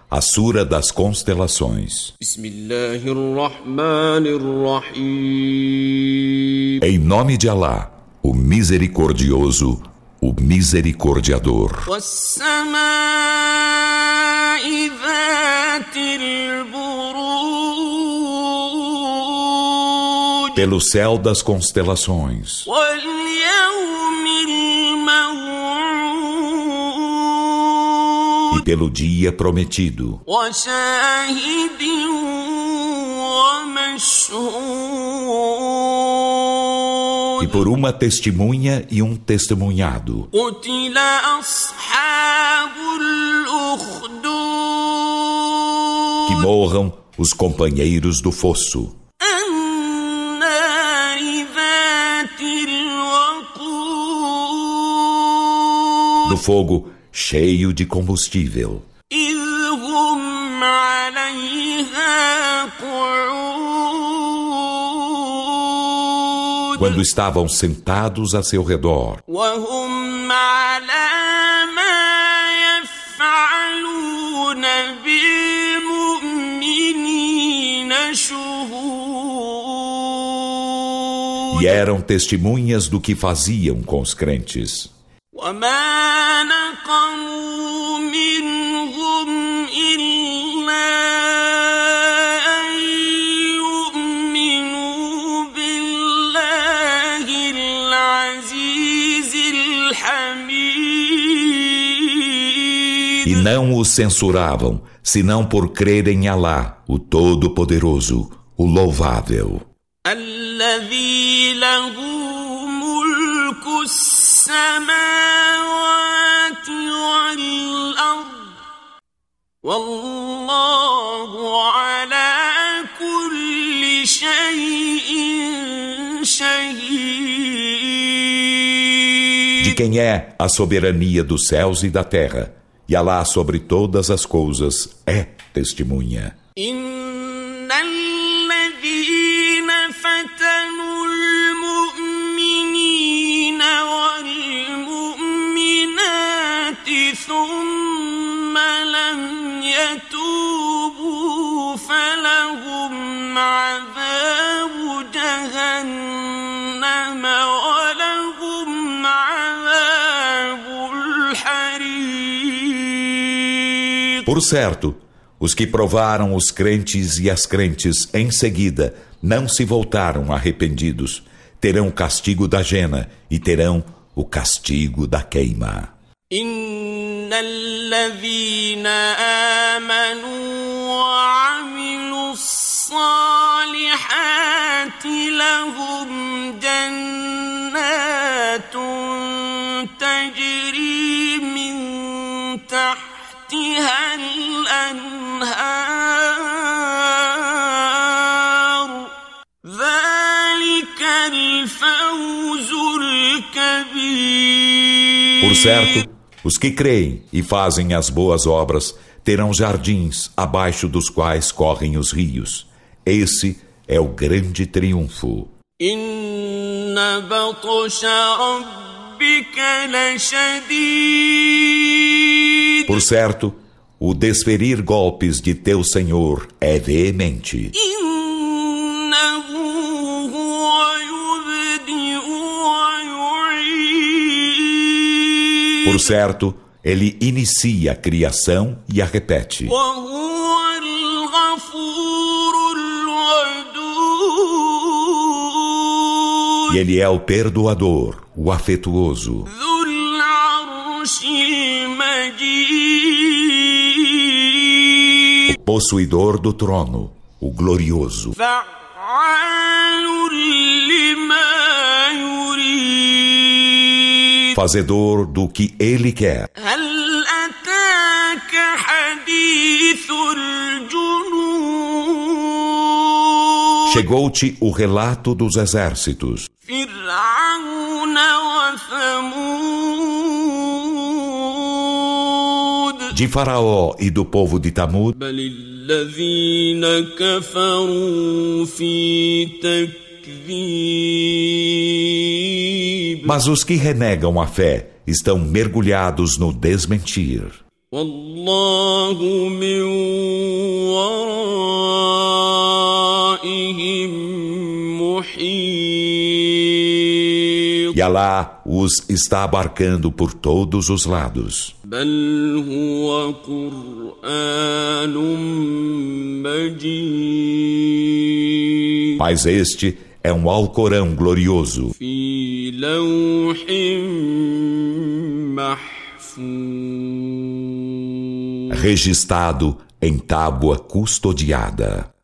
a Sura das Constelações. Em nome de Alá, o Misericordioso, o Misericordiador. Pelo céu das constelações. E pelo dia prometido. E por uma testemunha e um testemunhado. Que morram os companheiros do fosso. Do fogo cheio de combustível. Quando estavam sentados a seu redor. E eram testemunhas do que faziam com os crentes. E não os censuravam, senão por crerem em Alá, o Todo-Poderoso, o Louvável. الذي له ملك السماوات والأرض والله على كل شيء شهيد. De quem é a soberania dos céus e da terra, e Alá sobre todas as coisas é testemunha. فتنوا المؤمنين والمؤمنات ثم لم يتوبوا فلهم عذاب جهنم ولهم عذاب الحريق. Por certo, os que provaram os crentes e as crentes em seguida não se voltaram arrependidos, terão o castigo da jena e terão o castigo da queima. Innalladhina amanu wa amilus salihati lahum jannatun tajri min tahtiha al-anhar. Por certo, os que creem e fazem as boas obras terão jardins abaixo dos quais correm os rios. Esse é o grande triunfo. Inna batsha rabbika lashadid. Por certo, o desferir golpes de teu Senhor é veemente. Por certo, ele inicia a criação e a repete. E ele é o perdoador, o afetuoso. O possuidor do trono, o glorioso. Fazedor do que ele quer. Chegou-te o relato dos exércitos de Faraó e do povo de Tamud. Mas os que renegam a fé estão mergulhados no desmentir. والله من ورائهم محيط E Alá os está abarcando por todos os lados. بل هو قرآن مجيد Mas este é um Alcorão glorioso, في لوح محفوظ registrado em tábua custodiada.